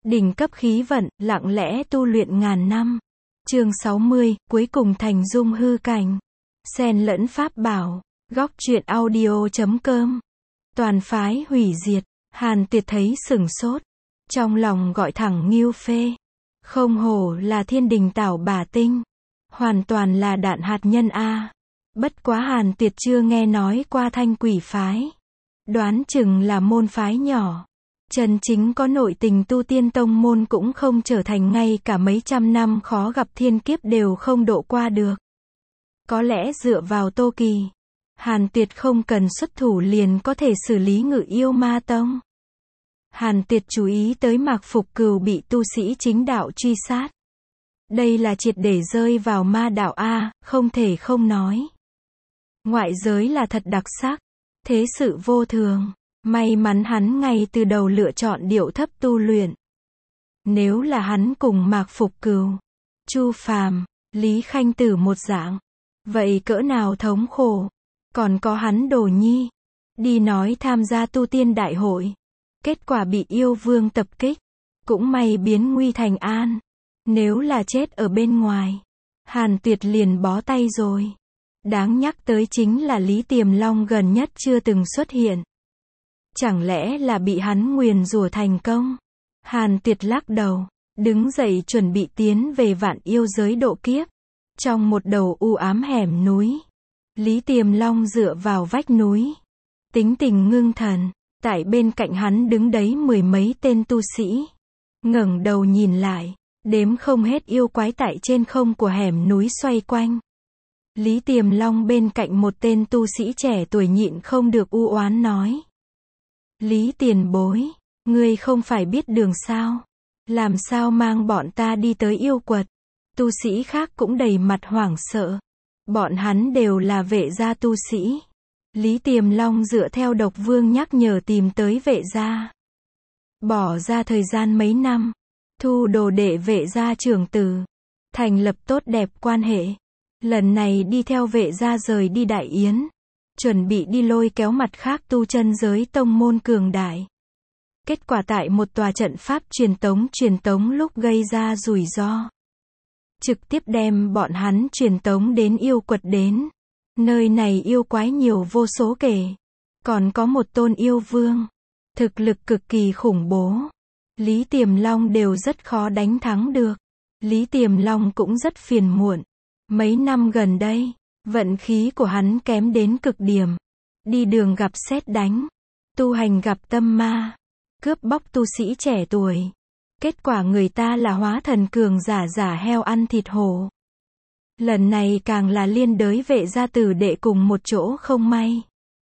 Đỉnh cấp khí vận, lặng lẽ tu luyện ngàn năm. Chương 60, cuối cùng thành dung hư cảnh. Xen lẫn pháp bảo. Góc truyện audio.com. Toàn phái hủy diệt. Hàn Tuyệt thấy sửng sốt. Trong lòng gọi thẳng Ngưu Phê. Không hổ là thiên đình tảo bà tinh. Hoàn toàn là đạn hạt nhân a. Bất quá Hàn Tuyệt chưa nghe nói qua thanh quỷ phái. Đoán chừng là môn phái nhỏ. Chân chính có nội tình tu tiên tông môn cũng không trở thành ngay cả mấy trăm năm khó gặp thiên kiếp đều không độ qua được. Có lẽ dựa vào Tô Kỳ, Hàn Tuyệt không cần xuất thủ liền có thể xử lý Ngự Yêu Ma Tông. Hàn Tuyệt chú ý tới Mạc Phục Cừu bị tu sĩ chính đạo truy sát. Đây là triệt để rơi vào ma đạo a, không thể không nói. Ngoại giới là thật đặc sắc, thế sự vô thường. May mắn hắn ngay từ đầu lựa chọn điệu thấp tu luyện. Nếu là hắn cùng Mạc Phục Cừu, Chu Phàm, Lý Khanh Tử một dạng, vậy cỡ nào thống khổ. Còn có hắn Đồ Nhi, đi nói tham gia tu tiên đại hội, kết quả bị yêu vương tập kích, cũng may biến nguy thành an. Nếu là chết ở bên ngoài, Hàn Tuyệt liền bó tay rồi. Đáng nhắc tới chính là Lý Tiềm Long gần nhất chưa từng xuất hiện. Chẳng lẽ là bị hắn nguyền rủa thành công? Hàn Tuyệt lắc đầu, đứng dậy chuẩn bị tiến về vạn yêu giới độ kiếp. Trong một đầu u ám hẻm núi, Lý Tiềm Long dựa vào vách núi, tính tình ngưng thần. Tại bên cạnh hắn đứng đấy mười mấy tên tu sĩ. Ngẩng đầu nhìn lại, đếm không hết yêu quái tại trên không của hẻm núi xoay quanh. Lý Tiềm Long bên cạnh một tên tu sĩ trẻ tuổi nhịn không được u oán nói. Lý tiền bối, ngươi không phải biết đường sao? Làm sao mang bọn ta đi tới yêu quật? Tu sĩ khác cũng đầy mặt hoảng sợ. Bọn hắn đều là vệ gia tu sĩ. Lý Tiềm Long dựa theo Độc Vương nhắc nhở tìm tới vệ gia. Bỏ ra thời gian mấy năm, thu đồ đệ vệ gia trưởng tử, thành lập tốt đẹp quan hệ. Lần này đi theo vệ gia rời đi Đại Yến, chuẩn bị đi lôi kéo mặt khác tu chân giới tông môn cường đại. Kết quả tại một tòa trận pháp truyền tống lúc gây ra rủi ro. Trực tiếp đem bọn hắn truyền tống đến yêu quật đến. Nơi này yêu quái nhiều vô số kể. Còn có một tôn yêu vương. Thực lực cực kỳ khủng bố. Lý Tiềm Long đều rất khó đánh thắng được. Lý Tiềm Long cũng rất phiền muộn. Mấy năm gần đây, vận khí của hắn kém đến cực điểm. Đi đường gặp sét đánh. Tu hành gặp tâm ma. Cướp bóc tu sĩ trẻ tuổi. Kết quả người ta là hóa thần cường giả heo ăn thịt hổ. Lần này càng là liên đới vệ gia tử đệ cùng một chỗ không may.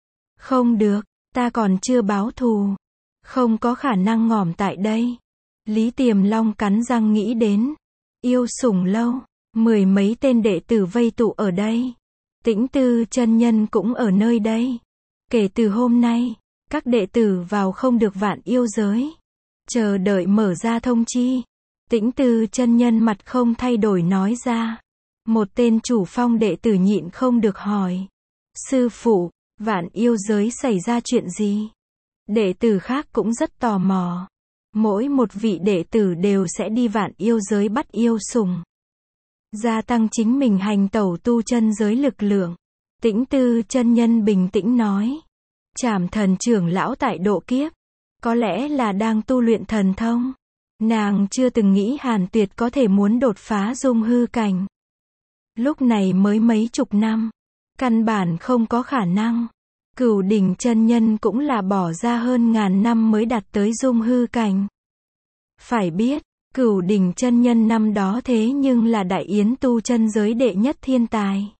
Không được, ta còn chưa báo thù. Không có khả năng ngỏm tại đây. Lý Tiềm Long cắn răng nghĩ đến. Yêu Sủng Lâu, mười mấy tên đệ tử vây tụ ở đây. Tĩnh Tư chân nhân cũng ở nơi đây. Kể từ hôm nay, các đệ tử vào không được vạn yêu giới. Chờ đợi mở ra thông chi. Tĩnh Tư chân nhân mặt không thay đổi nói ra. Một tên chủ phong đệ tử nhịn không được hỏi. Sư phụ, vạn yêu giới xảy ra chuyện gì? Đệ tử khác cũng rất tò mò. Mỗi một vị đệ tử đều sẽ đi vạn yêu giới bắt yêu sủng. Gia tăng chính mình hành tẩu tu chân giới lực lượng. Tĩnh Tư chân nhân bình tĩnh nói. Trảm Thần trưởng lão tại độ kiếp. Có lẽ là đang tu luyện thần thông. Nàng chưa từng nghĩ Hàn Tuyệt có thể muốn đột phá dung hư cảnh. Lúc này mới mấy chục năm. Căn bản không có khả năng. Cửu Đỉnh chân nhân cũng là bỏ ra hơn ngàn năm mới đạt tới dung hư cảnh. Phải biết, Cửu Đỉnh chân nhân năm đó thế nhưng là Đại Yến tu chân giới đệ nhất thiên tài.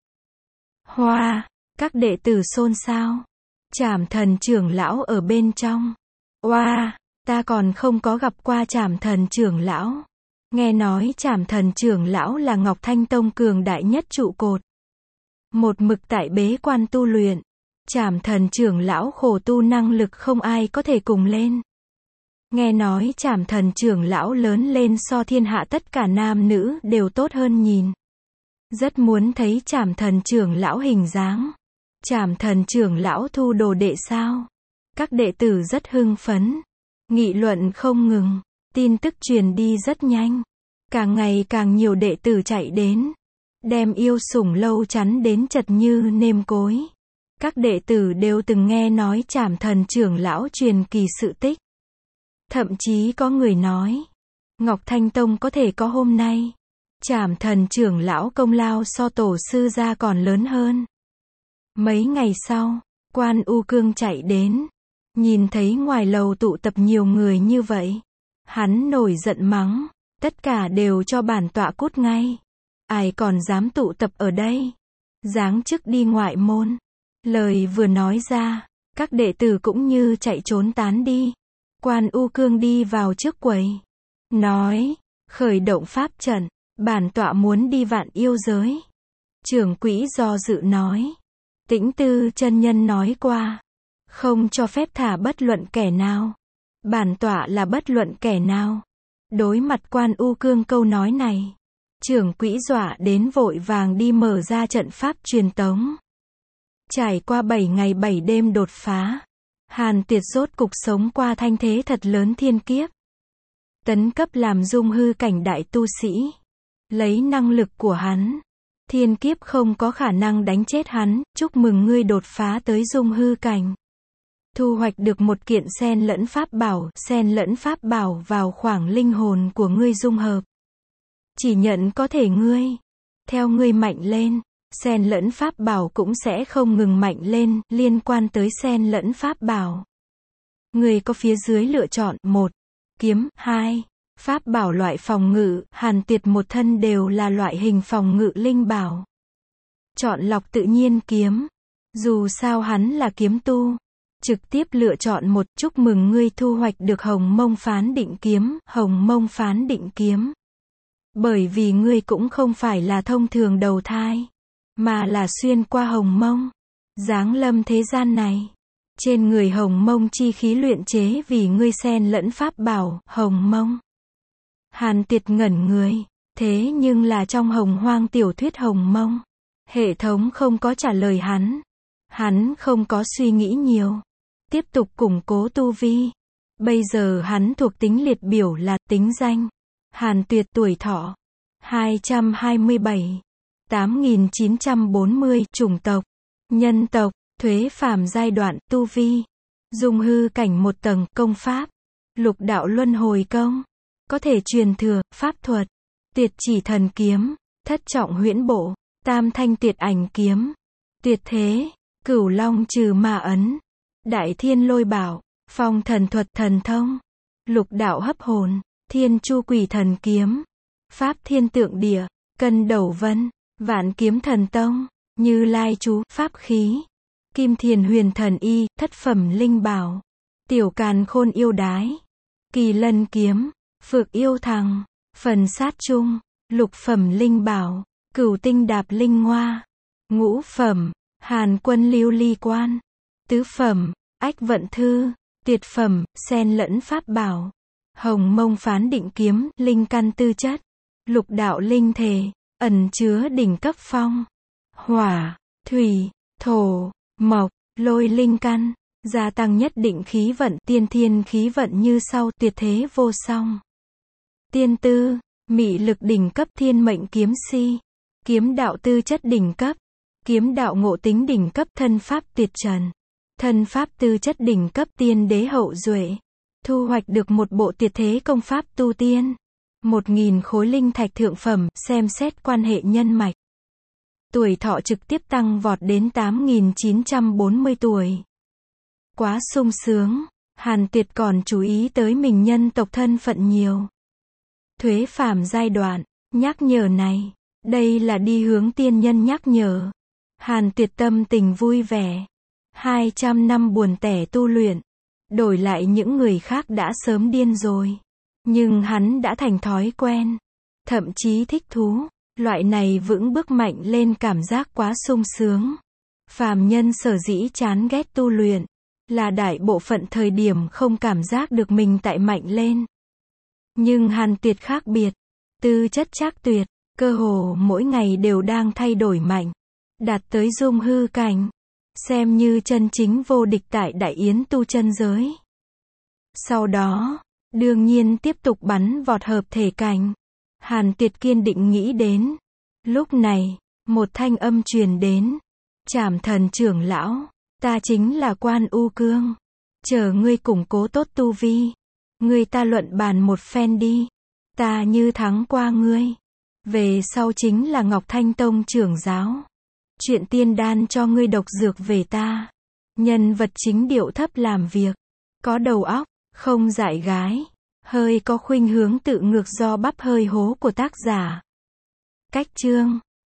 Hoa, các đệ tử xôn xao. Trảm Thần trưởng lão ở bên trong. Oa, ta còn không có gặp qua Trảm Thần trưởng lão. Nghe nói Trảm Thần trưởng lão là Ngọc Thanh Tông cường đại nhất trụ cột. Một mực tại bế quan tu luyện. Trảm Thần trưởng lão khổ tu năng lực không ai có thể cùng lên. Nghe nói Trảm Thần trưởng lão lớn lên so thiên hạ tất cả nam nữ đều tốt hơn nhìn. Rất muốn thấy Trảm Thần trưởng lão hình dáng. Trảm Thần trưởng lão thu đồ đệ sao? Các đệ tử rất hưng phấn. Nghị luận không ngừng. Tin tức truyền đi rất nhanh. Càng ngày càng nhiều đệ tử chạy đến. Đem Yêu Sủng Lâu chắn đến chật như nêm cối. Các đệ tử đều từng nghe nói Trảm Thần trưởng lão truyền kỳ sự tích. Thậm chí có người nói, Ngọc Thanh Tông có thể có hôm nay. Trảm Thần trưởng lão công lao so tổ sư gia còn lớn hơn. Mấy ngày sau, Quan U Cương chạy đến. Nhìn thấy ngoài lầu tụ tập nhiều người như vậy. Hắn nổi giận mắng. Tất cả đều cho bản tọa cút ngay. Ai còn dám tụ tập ở đây? Giáng chức đi ngoại môn. Lời vừa nói ra, các đệ tử cũng như chạy trốn tán đi. Quan U Cương đi vào trước quầy. Nói, khởi động pháp trận, bản tọa muốn đi Vạn Yêu giới. Trưởng quỹ do dự nói. Tĩnh Tư chân nhân nói qua. Không cho phép thả bất luận kẻ nào. Bản tọa là bất luận kẻ nào. Đối mặt Quan U Cương câu nói này. Trưởng quỹ dọa đến vội vàng đi mở ra trận pháp truyền tống. Trải qua 7 ngày 7 đêm đột phá. Hàn Tuyệt rốt cục sống qua thanh thế thật lớn thiên kiếp. Tấn cấp làm dung hư cảnh đại tu sĩ. Lấy năng lực của hắn. Thiên kiếp không có khả năng đánh chết hắn. Chúc mừng ngươi đột phá tới dung hư cảnh. Thu hoạch được một kiện sen lẫn pháp bảo. Sen lẫn pháp bảo vào khoảng linh hồn của ngươi dung hợp. Chỉ nhận có thể ngươi. Theo ngươi mạnh lên. Sen lẫn pháp bảo cũng sẽ không ngừng mạnh lên. Liên quan tới sen lẫn pháp bảo. Ngươi có phía dưới lựa chọn. 1. Kiếm. 2. Pháp bảo loại phòng ngự. Hàn Tuyệt một thân đều là loại hình phòng ngự linh bảo. Chọn lọc tự nhiên kiếm. Dù sao hắn là kiếm tu. Trực tiếp lựa chọn 1. Chúc mừng ngươi thu hoạch được Hồng Mông Phán Định Kiếm. Hồng Mông Phán Định Kiếm. Bởi vì ngươi cũng không phải là thông thường đầu thai. Mà là xuyên qua Hồng Mông. Giáng lâm thế gian này. Trên người Hồng Mông chi khí luyện chế vì ngươi sen lẫn pháp bảo. Hồng Mông. Hàn Tuyệt ngẩn người. Thế nhưng là trong Hồng Hoang tiểu thuyết Hồng Mông. Hệ thống không có trả lời hắn. Hắn không có suy nghĩ nhiều. Tiếp tục củng cố tu vi. Bây giờ hắn thuộc tính liệt biểu là tính danh. Hàn Tuyệt tuổi thọ 227. 8940. Chủng tộc nhân tộc. Thuế phàm giai đoạn. Tu vi dung hư cảnh 1 tầng. Công pháp Lục đạo luân hồi công. Có thể truyền thừa. Pháp thuật Tuyệt chỉ thần kiếm. Thất trọng huyễn bộ. Tam thanh tuyệt ảnh kiếm. Tuyệt thế Cửu long trừ ma ấn. Đại thiên lôi bảo. Phong thần thuật thần thông. Lục đạo hấp hồn. Thiên chu quỷ thần kiếm. Pháp thiên tượng địa. Cân đầu vân. Vạn kiếm thần tông. Như lai chú. Pháp khí. Kim thiền huyền thần y. Thất phẩm linh bảo. Tiểu càn khôn yêu đái. Kỳ lân kiếm. Phược yêu thằng. Phần sát chung. Lục phẩm linh bảo. Cửu tinh đạp linh hoa. Ngũ phẩm. Hàn quân lưu ly quan. Tứ phẩm. Ách vận thư. Tuyệt phẩm. Sen lẫn pháp bảo. Hồng Mông Phán Định Kiếm. Linh căn tư chất. Lục đạo linh thể. Ẩn chứa đỉnh cấp phong. Hỏa. Thủy. Thổ. Mộc. Lôi linh căn. Gia tăng nhất định khí vận. Tiên thiên khí vận như sau. Tuyệt thế vô song. Tiên tư. Mị lực đỉnh cấp. Thiên mệnh kiếm si. Kiếm đạo tư chất đỉnh cấp. Kiếm đạo ngộ tính đỉnh cấp. Thân pháp tuyệt trần. Thân pháp tư chất đỉnh cấp. Tiên đế hậu duệ. Thu hoạch được một bộ tuyệt thế công pháp tu tiên. 1000 khối linh thạch thượng phẩm. Xem xét quan hệ nhân mạch. Tuổi thọ trực tiếp tăng vọt đến 8940 tuổi. Quá sung sướng. Hàn Tuyệt còn chú ý tới mình nhân tộc thân phận nhiều. Thuế phàm giai đoạn. Nhắc nhở này. Đây là đi hướng tiên nhân nhắc nhở. Hàn Tuyệt tâm tình vui vẻ. 200 năm buồn tẻ tu luyện. Đổi lại những người khác đã sớm điên rồi. Nhưng hắn đã thành thói quen. Thậm chí thích thú. Loại này vững bước mạnh lên cảm giác quá sung sướng. Phàm nhân sở dĩ chán ghét tu luyện. Là đại bộ phận thời điểm không cảm giác được mình tại mạnh lên. Nhưng Hàn Tuyệt khác biệt. Tư chất trác tuyệt. Cơ hồ mỗi ngày đều đang thay đổi mạnh. Đạt tới dung hư cảnh. Xem như chân chính vô địch tại Đại Yến tu chân giới. Sau đó, Đương nhiên tiếp tục bắn vọt hợp thể cảnh. Hàn Tiệt kiên định nghĩ đến. Lúc này, một thanh âm truyền đến. Trảm Thần trưởng lão, ta chính là Quan U Cương. Chờ ngươi củng cố tốt tu vi. Ngươi ta luận bàn một phen đi. Ta như thắng qua ngươi. Về sau chính là Ngọc Thanh Tông trưởng giáo. Chuyện tiên đan cho ngươi độc dược về ta. Nhân vật chính điệu thấp làm việc. Có đầu óc, không dại gái. Hơi có khuynh hướng tự ngược do bắp hơi hố của tác giả. Cách chương